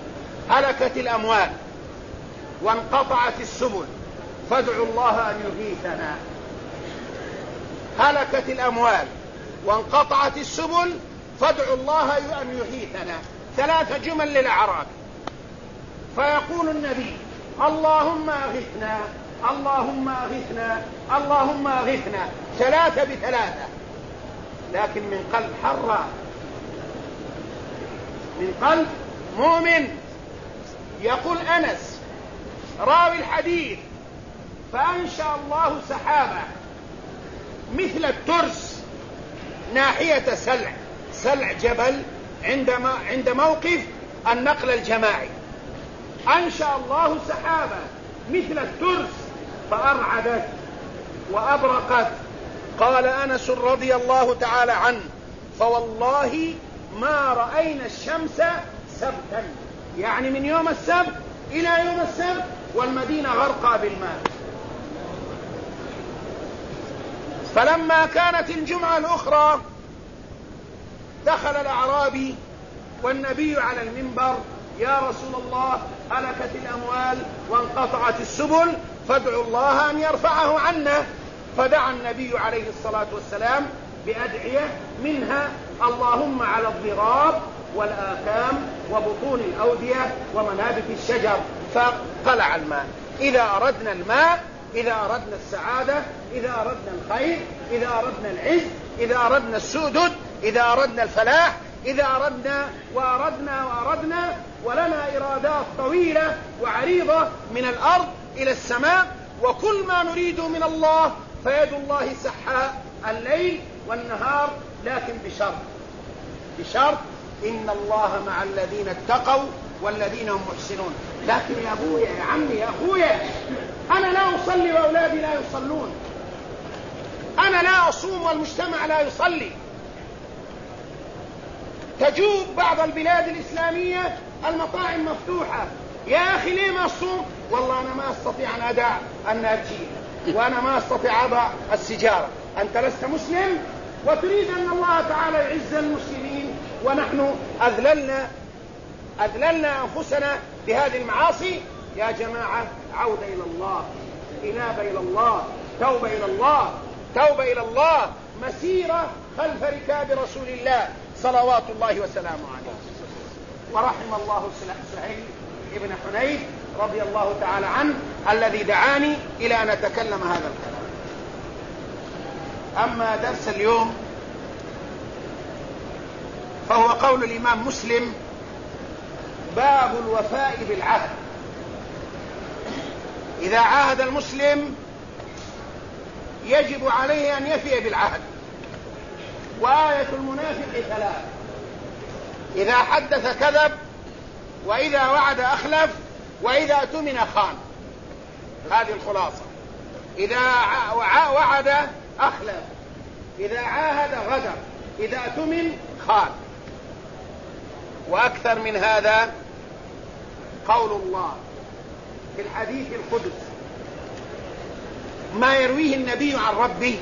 هلكت الأموال وانقطعت السبل فادعوا الله أن يغيثنا. هلكت الأموال وانقطعت السبل فادعوا الله أن يغيثنا. 3 جمل للأعراب. فيقول النبي اللهم أغثنا اللهم أغثنا اللهم أغثنا 3 ب3، لكن من قلب حرة، من قلب مؤمن. يقول أنس راوي الحديث فأنشأ الله سحابة مثل الترس ناحية سلع جبل عند موقف النقل الجماعي. أنشأ الله سحابة مثل الترس فأرعدت وأبرقت. قال أنس رضي الله تعالى عنه فوالله ما رأينا الشمس سبتا، يعني من يوم السبت إلى يوم السبت والمدينة غرقى بالماء. فلما كانت الجمعة الأخرى دخل الأعرابي والنبي على المنبر يا رسول الله هلكت الأموال وانقطعت السبل فادعوا الله أن يرفعه عنا. فدعا النبي عليه الصلاة والسلام بأدعية منها اللهم على الضراب والآكام وبطون الأودية ومنابت الشجر فقلع الماء. إذا أردنا الماء، إذا أردنا السعادة، إذا أردنا الخير، إذا أردنا العز، إذا أردنا السؤدد، إذا أردنا الفلاح، إذا أردنا وأردنا ولنا إرادات طويلة وعريضة من الأرض إلى السماء، وكل ما نريد من الله فيد الله سحاء الليل والنهار، لكن بشرط إن الله مع الذين اتقوا والذين هم محسنون. لكن يا أبويا يا عمي يا أخويا أنا لا أصلي وأولادي لا يصلون، أنا لا أصوم والمجتمع لا يصلي. تجوب بعض البلاد الإسلامية المطاعم مفتوحة، يا أخي ليه ما أصوم؟ والله أنا ما أستطيع أن أدع النارجيل، وأنا ما أستطيع أضع السجارة. أنت لست مسلم وتريد أن الله تعالى يعز المسلمين، ونحن أذللنا أنفسنا بهذه المعاصي. يا جماعة عودة إلى الله، إنابة إلى الله، توبة إلى الله، توبة إلى الله، مسيرة خلف ركاب رسول الله صلوات الله وسلامه عليه. ورحم الله سهيل ابن حنيف رضي الله تعالى عنه الذي دعاني إلى أن أتكلم هذا الكلام. أما درس اليوم فهو قول الإمام مسلم باب الوفاء بالعهد. إذا عاهد المسلم يجب عليه أن يفي بالعهد. وآية المنافق 3: إذا حدث كذب، وإذا وعد أخلف، وإذا اؤتمن خان. هذه الخلاصة. إذا وعد أخلف، إذا عاهد غدر، إذا اؤتمن خان. وأكثر من هذا قول الله في الحديث القدسي ما يرويه النبي عن ربه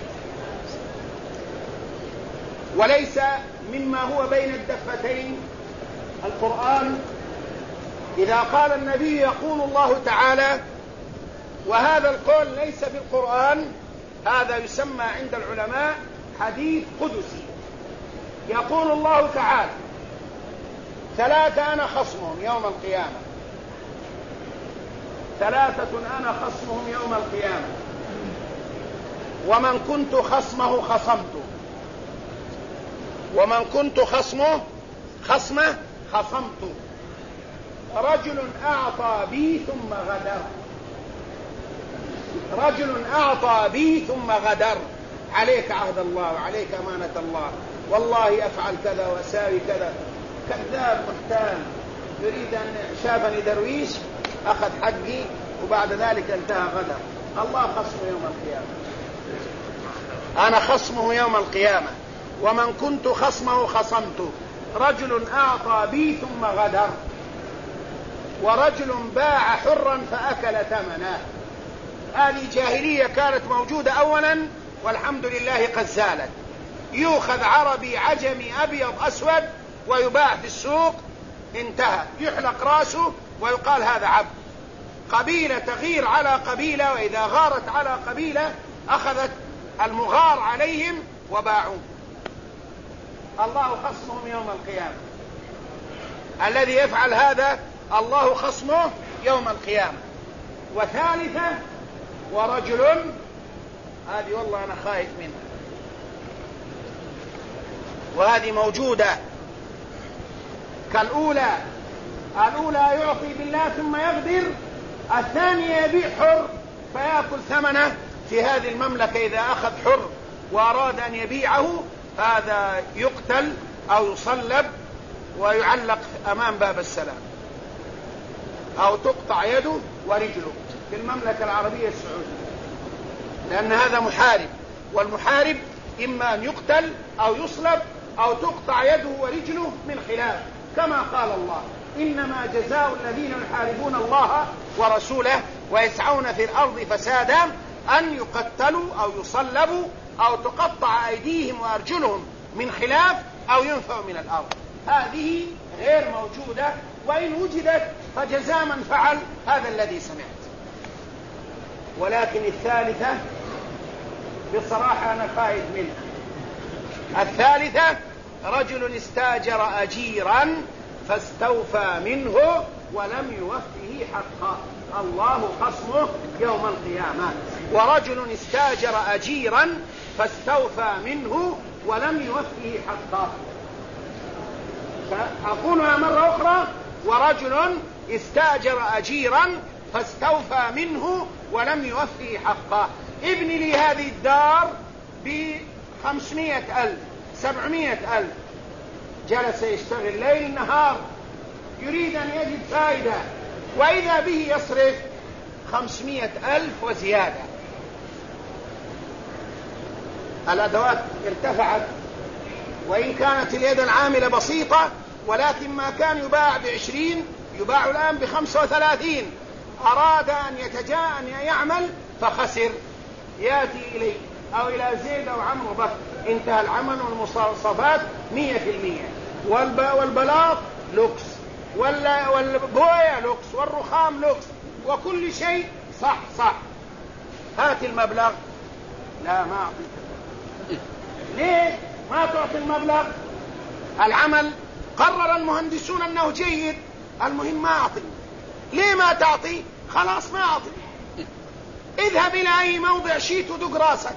وليس مما هو بين الدفتين القرآن. إذا قال النبي يقول الله تعالى، وهذا القول ليس في القرآن، هذا يسمى عند العلماء حديث قدسي. يقول الله تعالى: 3 أنا خصمهم يوم القيامة، 3 أنا خصمهم يوم القيامة، ومن كنت خصمه خصمته، ومن كنت خصمه خصمته. رجل أعطى بي ثم غدر، رجل أعطى بي ثم غدر. عليك عهد الله وعليك أمانة الله، والله أفعل كذا وأساوي كذا. كذاب محتال يريد أن شافني درويش أخذ حقي وبعد ذلك انتهى غدر. الله خصمه يوم القيامة، أنا خصمه يوم القيامة، ومن كنت خصمه خصمته. رجل أعطى بي ثم غدر، ورجل باع حرا فأكل ثمنه. هذه جاهلية كانت موجودة أولا والحمد لله قد زالت. يؤخذ عربي عجمي أبيض أسود ويباع في السوق، انتهى، يحلق راسه ويقال هذا عبد. قبيلة تغير على قبيلة، وإذا غارت على قبيلة أخذت المغار عليهم وباعوا. الله خصمهم يوم القيامة. الذي يفعل هذا الله خصمه يوم القيامة. وثالثة ورجل، هذه والله أنا خايف منها، وهذه موجودة كالأولى. الأولى يعطي بالله ثم يغدر، الثانية يبيع حر فيأكل ثمنه. في هذه المملكة إذا أخذ حر وأراد أن يبيعه هذا يقتل أو يصلب ويعلق أمام باب السلام، أو تقطع يده ورجله في المملكة العربية السعودية، لأن هذا محارب، والمحارب إما أن يقتل أو يصلب أو تقطع يده ورجله من خلاف، كما قال الله: إنما جزاء الذين يحاربون الله ورسوله ويسعون في الأرض فسادا أن يقتلوا أو يصلبوا أو تقطع أيديهم وأرجلهم من خلاف أو ينفوا من الأرض. هذه غير موجودة، وإن وجدت فجزاء من فعل هذا الذي سمعت. ولكن الثالثة بصراحة أنا خايف منها. الثالثة رجل استاجر أجيرا فاستوفى منه ولم يوفه حقه، الله خصمه يوم القيامة. ورجل استاجر أجيرا فاستوفى منه ولم يوفه حقه. أقولها مرة أخرى: ورجل استاجر أجيرا فاستوفى منه ولم يوفه حقه. ابن لي هذه الدار ب500,000 700,000، جلس يشتغل ليل نهار يريد أن يجد فائدة، وإذا به يصرف 500,000 وزيادة. الأدوات ارتفعت، وإن كانت اليد العاملة بسيطة، ولكن ما كان يباع ب20 يباع الآن ب35. أراد أن يعمل فخسر، يأتي إلي أو إلى زيد أو عمرو بكر، انتهى العمل والمواصفات 100%، والبلاط لوكس، والبوية لوكس، والرخام لوكس، وكل شيء صح. هات المبلغ. لا، ما أعطي. ليه ما تعطي المبلغ؟ العمل قرر المهندسون أنه جيد، المهم ما أعطي. ليه ما تعطي؟ خلاص ما أعطي. اذهب إلى أي موضع شيت ودق راسك.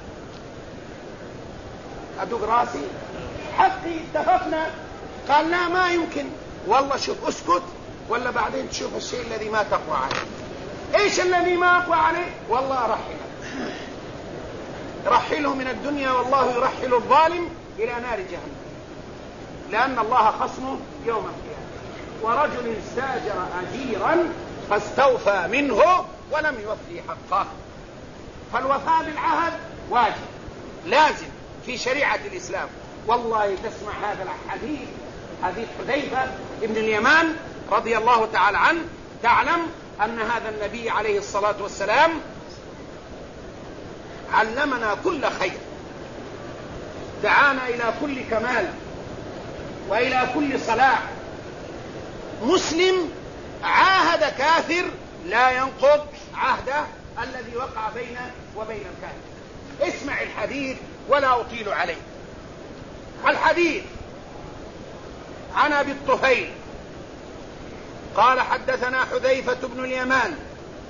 أدق راسي؟ حقي، اتفقنا. قال لا، ما يمكن. والله شوف، اسكت، ولا بعدين تشوف الشيء الذي ما تقوى عليه. ايش الذي ما أقوى عليه؟ والله أرحله. رحله من الدنيا، والله يرحل الظالم إلى نار جهنم، لأن الله خصمه يوم القيامة. ورجل استاجر أجيرا فاستوفى منه ولم يوفي حقه. فالوفاء بالعهد واجب لازم في شريعة الإسلام. والله تسمع هذا الحديث، حديث حذيفة ابن اليمان رضي الله تعالى عنه، تعلم أن هذا النبي عليه الصلاة والسلام علمنا كل خير، دعانا إلى كل كمال وإلى كل صلاح. مسلم عاهد كافر لا ينقض عهده الذي وقع بينه وبين الكافر. اسمع الحديث ولا أطيل عليه. الحديث عن أبي الطفيل قال: حدثنا حذيفة بن اليمان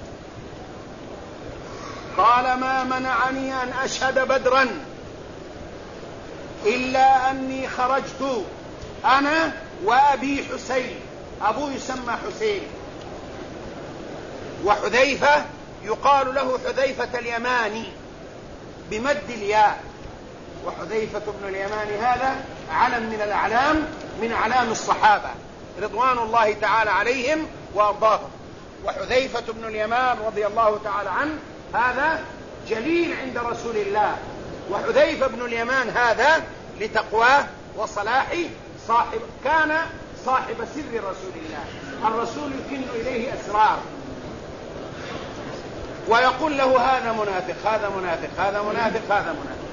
قال: ما منعني أن أشهد بدرا إلا أني خرجت أنا وأبي حسين. أبوه يسمى حسين، وحذيفة يقال له حذيفة اليماني بمد الياء. وحذيفة بن اليمان هذا علم من الأعلام، من أعلام الصحابة رضوان الله تعالى عليهم وأرضاهم. وحذيفة بن اليمان رضي الله تعالى عنه هذا جليل عند رسول الله. وحذيفة بن اليمان هذا لتقواه وصلاحه كان صاحب سر رسول الله. الرسول يكن إليه أسرار ويقول له: هذا منافق، هذا منافق، هذا منافق، هذا منافق.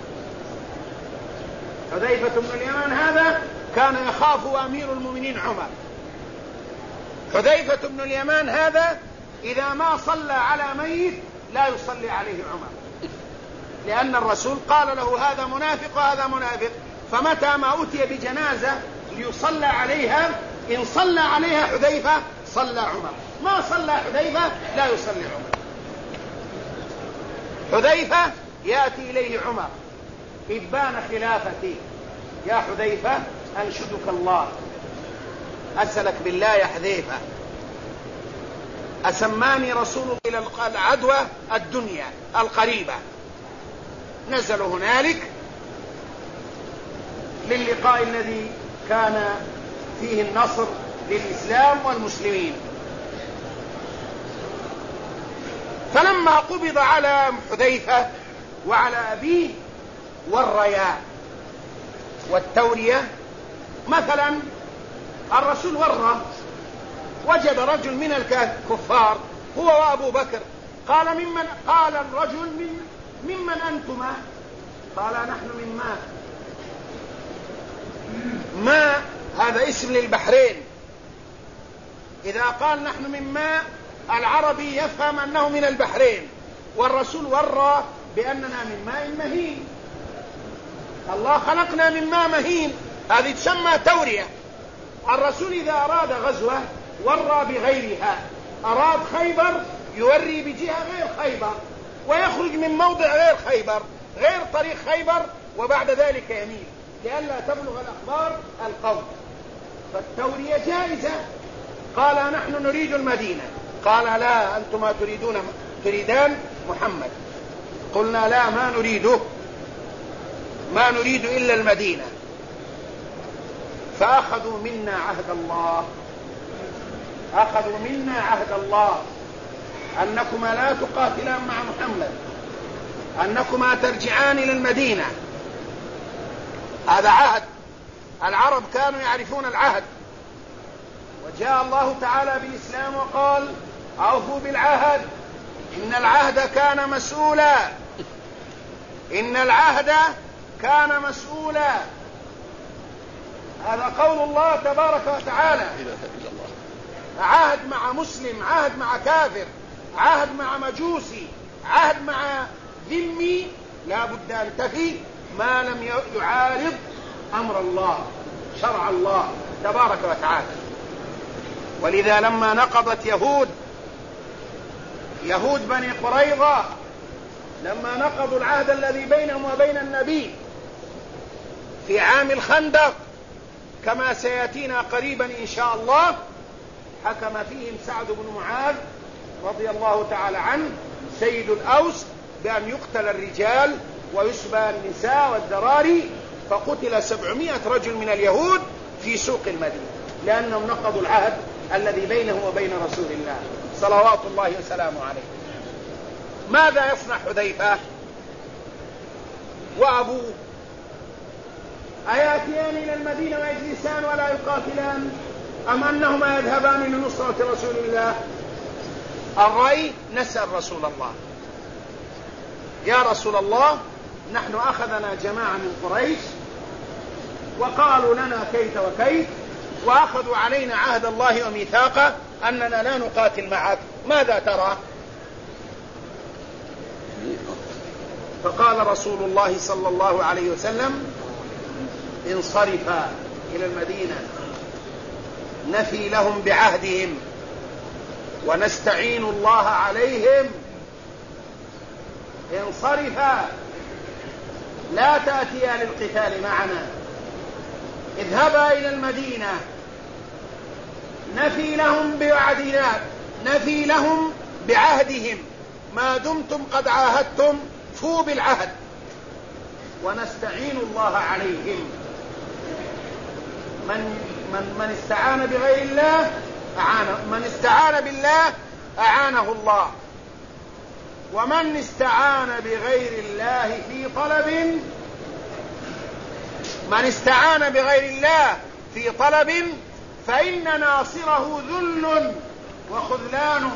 حذيفة بن اليمان هذا كان يخاف أمير المؤمنين عمر، حذيفة بن اليمان هذا إذا ما صلى على ميت لا يصلي عليه عمر، لأن الرسول قال له هذا منافق وهذا منافق، فمتى ما أتي بجنازة ليصلى عليها إن صلى عليها حذيفة صلى عمر، ما صلى حذيفة لا يصلي عمر. حذيفة يأتي إليه عمر إبان خلافتي، يا حذيفة أنشدك الله، أسألك بالله يا حذيفة، أسماني رسول إلى العدوى الدنيا القريبة، نزلوا هنالك للقاء الذي كان فيه النصر للإسلام والمسلمين. فلما قبض على حذيفة وعلى أبيه والرياء والتورية، مثلا الرسول ورى، وجد رجل من الكفار هو وأبو بكر، قال ممن؟ قال الرجل ممن أنتما؟ قال نحن من ماء هذا اسم للبحرين، إذا قال نحن من ماء العربي يفهم أنه من البحرين، والرسول ورى بأننا من ماء مهين، الله خلقنا من ماء مهين، هذه تسمى تورية. الرسول إذا أراد غزوة ورى بغيرها، أراد خيبر يوري بجهة غير خيبر، ويخرج من موضع غير خيبر، غير طريق خيبر، وبعد ذلك يميل لئلا تبلغ الأخبار القوم. فالتورية جائزة. قال نحن نريد المدينة، قال لا أنتما تريدان محمد، قلنا لا ما نريد إلا المدينة. فأخذوا منا عهد الله أنكما لا تقاتلان مع محمد، أنكما ترجعان إلى المدينة. هذا عهد، العرب كانوا يعرفون العهد، وجاء الله تعالى بالإسلام وقال أوفوا بالعهد إن العهد كان مسؤولا، إن العهد كان مسؤولا. هذا قول الله تبارك وتعالى. عهد مع مسلم، عهد مع كافر، عهد مع مجوسي، عهد مع ذمي لا بد أن تفي ما لم يعارض أمر الله شرع الله تبارك وتعالى. ولذا لما نقضت يهود بني قريظة، لما نقضوا العهد الذي بينهم وبين النبي في عام الخندق كما سيأتينا قريبا إن شاء الله، حكم فيهم سعد بن معاذ رضي الله تعالى عنه سيد الأوس بأن يقتل الرجال ويسبى النساء والذراري، فقتل 700 رجل من اليهود في سوق المدينة لأنهم نقضوا العهد الذي بينهم وبين رسول الله صلوات الله وسلامه عليه. ماذا يصنع حذيفة وأبوه؟ أياتيان إلى المدينة ويجلسان ولا يقاتلان، أم أنهما يذهبان لنصرة رسول الله؟ الرأي نسأل رسول الله، يا رسول الله نحن أخذنا جماعة من قريش وقالوا لنا كيت وكيت، وأخذوا علينا عهد الله وميثاقه أننا لا نقاتل معك، ماذا ترى؟ فقال رسول الله صلى الله عليه وسلم انصرفا إلى المدينة نفي لهم بعهدهم ونستعين الله عليهم. انصرفا لا تأتيا للقتال معنا، اذهبا إلى المدينة نفي لهم بوعدنا، نفي لهم بعهدهم، ما دمتم قد عاهدتم فوا بالعهد ونستعين الله عليهم. من استعان بغير الله أعانه، من استعان بالله أعانه الله، ومن استعان بغير الله في طلب، من استعان بغير الله في طلب فإن ناصره ذل وخذلان.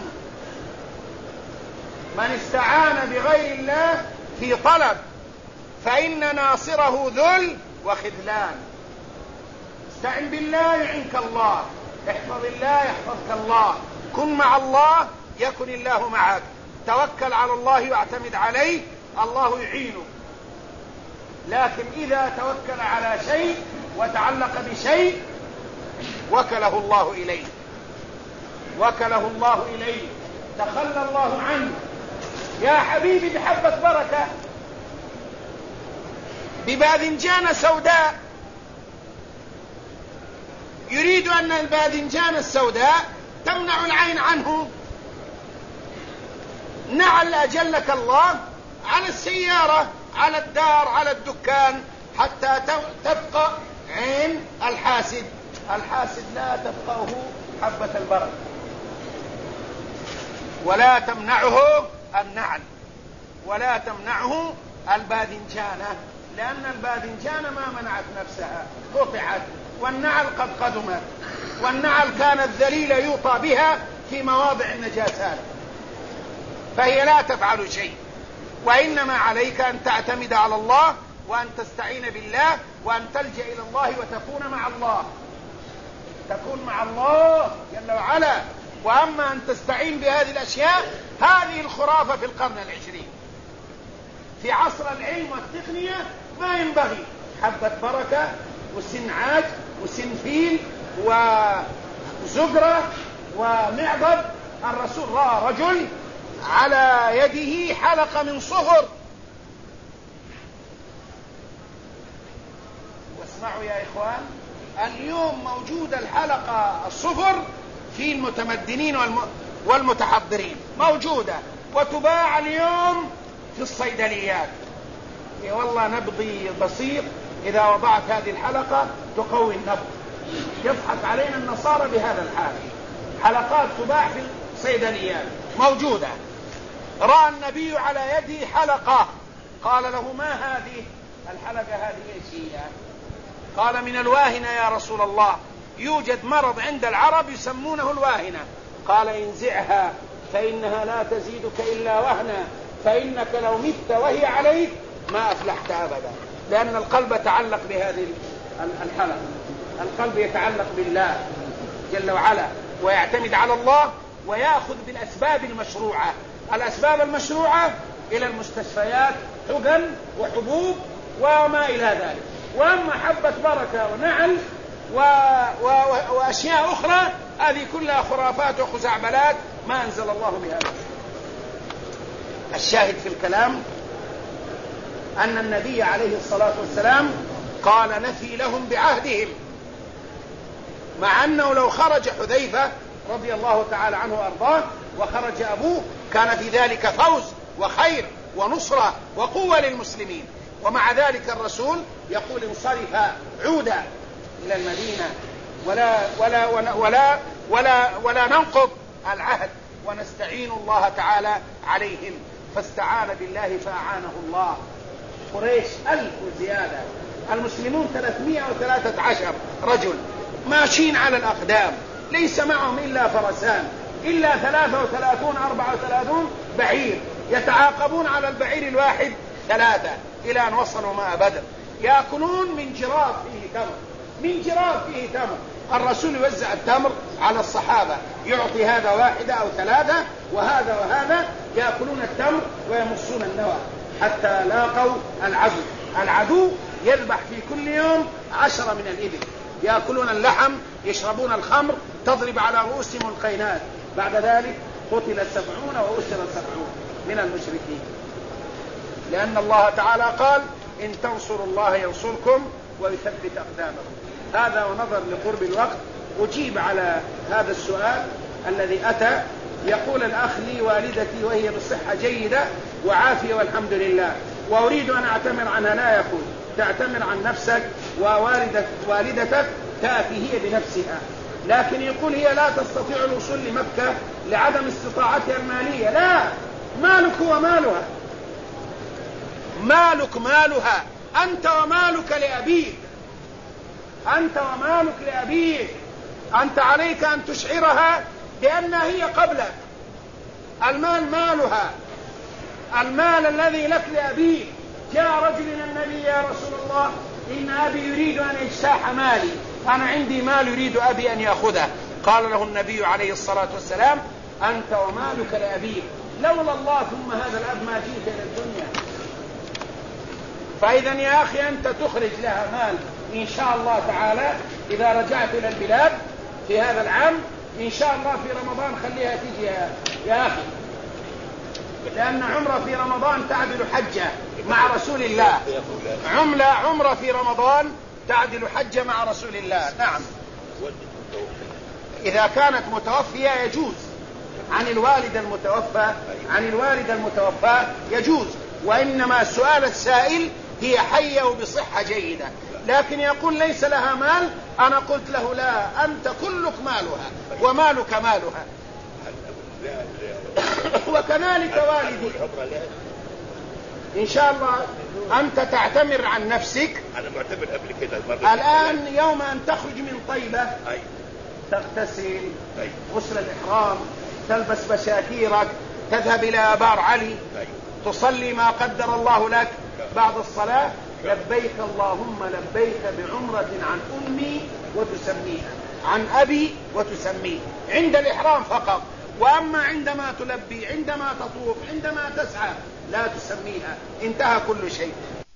من استعان بغير الله في طلب فإن ناصره ذل وخذلان. استعن بالله يعنك الله، احفظ الله يحفظك الله، كن مع الله يكن الله معك، توكل على الله واعتمد عليه الله يعينه. لكن إذا توكل على شيء وتعلق بشيء وكله الله إليه، وكله الله إليه، تخلى الله عنه. يا حبيبي بحبة بركة بباذنجان سوداء، يريد أن الباذنجان السوداء تمنع العين عنه. نعل أجلك الله على السيارة، على الدار، على الدكان، حتى تبقى عين الحاسد. الحاسد لا تبقاه حبة البركة، ولا تمنعه النعل، ولا تمنعه الباذنجانة، لأن الباذنجان ما منعت نفسها، قطعت، والنعل قد قدمت، والنعل كانت ذليلة يوطى بها في مواضع النجاسات، فهي لا تفعل شيء. وإنما عليك أن تعتمد على الله، وأن تستعين بالله، وأن تلجأ إلى الله وتكون مع الله، تكون مع الله جل وعلا. وأما أن تستعين بهذه الأشياء، هذه الخرافة في القرن العشرين، في عصر العلم والتقنية ما ينبغي. حبة بركة وسنعاج وسنفيل وزقرة ومعبد. الرسول رأى رجل على يده حلقة من صفر. واسمعوا يا إخوان، اليوم موجود الحلقة الصفر في المتمدنين والمتحضرين، موجودة وتباع اليوم في الصيدليات. والله نبضي بسيط، إذا وضعت هذه الحلقة تقوي النبض. يضحك علينا النصارى بهذا الحال. حلقات تباع في الصيدليات موجودة. رأى النبي على يده حلقة، قال له: ما هذه الحلقة؟ هذه ايش هي؟ قال: من الواهنة يا رسول الله، يوجد مرض عند العرب يسمونه الواهنة. قال: انزعها فإنها لا تزيدك إلا وهنا، فإنك لو مت وهي عليك ما أفلحت أبدا. لأن القلب تعلق بهذه الحلقة، القلب يتعلق بالله جل وعلا، ويعتمد على الله، ويأخذ بالأسباب المشروعة. الأسباب المشروعة إلى المستشفيات، حقن وحبوب وما إلى ذلك. وأما حبة بركة ونعل وأشياء أخرى، هذه كلها خرافات وخزعبلات ما أنزل الله بها. الشاهد في الكلام أن النبي عليه الصلاة والسلام قال: نفي لهم بعهدهم، مع أنه لو خرج حذيفة رضي الله تعالى عنه وأرضاه وخرج أبوه كان في ذلك فوز وخير ونصرة وقوة للمسلمين. ومع ذلك الرسول يقول: انصرفا عودا إلى المدينة ولا ننقض العهد، ونستعين الله تعالى عليهم. فاستعان بالله فأعانه الله. قريش 1000 وزيادة، المسلمون 313 رجل ماشيين على الأقدام، ليس معهم إلا فرسان، إلا 33 34 بعير، يتعاقبون على البعير الواحد 3 إلى أن وصلوا ماء بدر. يأكلون من جراب فيه تمر، من جراب فيه تمر. الرسول يوزع التمر على الصحابة، يعطي هذا 1 أو 3، وهذا وهذا يأكلون التمر ويمصون النوى حتى لاقوا العدو. العدو يذبح في كل يوم 10 من الإبل، يأكلون اللحم، يشربون الخمر، تضرب على رؤوسهم القينات. بعد ذلك قتل 70 وأسر 70 من المشركين، لأن الله تعالى قال: إن تنصروا الله ينصركم ويثبت أقدامكم. هذا ونظر لقرب الوقت أجيب على هذا السؤال الذي أتى. يقول الأخ: لي والدتي وهي بصحة جيدة وعافية والحمد لله، وأريد أن أعتمر عنها. لا يقول: تعتمر عن نفسك، ووالدتك تأتي هي بنفسها. لكن يقول: هي لا تستطيع الوصول لمكة لعدم استطاعتها المالية. لا، مالك ومالها، مالك مالها، أنت ومالك لأبيك، أنت ومالك لأبيك. أنت عليك أن تشعرها بأنها هي قبلك. المال مالها، المال الذي لك لأبيك. جاء رجل إلى النبي: يا رسول الله، إن أبي يريد أن يجتاح مالي، أنا عندي مال يريد أبي أن يأخذه. قال له النبي عليه الصلاة والسلام: أنت ومالك لأبيك، لولا الله ثم هذا الأب ما جئت إلى الدنيا. فإذا يا أخي أنت تخرج لها مال إن شاء الله تعالى إذا رجعت إلى البلاد في هذا العام، إن شاء الله في رمضان خليها تيجي يا أخي، لأن عمرة في رمضان تعدل حجة مع رسول الله. عمرة في رمضان تعدل حجة مع رسول الله. نعم، إذا كانت متوفية يجوز، عن الوالد المتوفى يجوز. وإنما السؤال السائل هي حية وبصحة جيدة، لكن يقول ليس لها مال. أنا قلت له: لا، أنت كلك مالها ومالك مالها. وكذلك والدي إن شاء الله أنت تعتمر عن نفسك. أنا معتمر قبل كده الآن يوم أن تخرج من طيبة تغتسل غسل الإحرام، تلبس بشاكيرك، تذهب إلى آبار علي، تصلي ما قدر الله لك. بعد الصلاة: لبيك اللهم لبيك بعمرة عن أمي وتسميها، عن أبي وتسميه، عند الإحرام فقط. وأما عندما تلبي، عندما تطوف، عندما تسعى لا تسميها. انتهى كل شيء.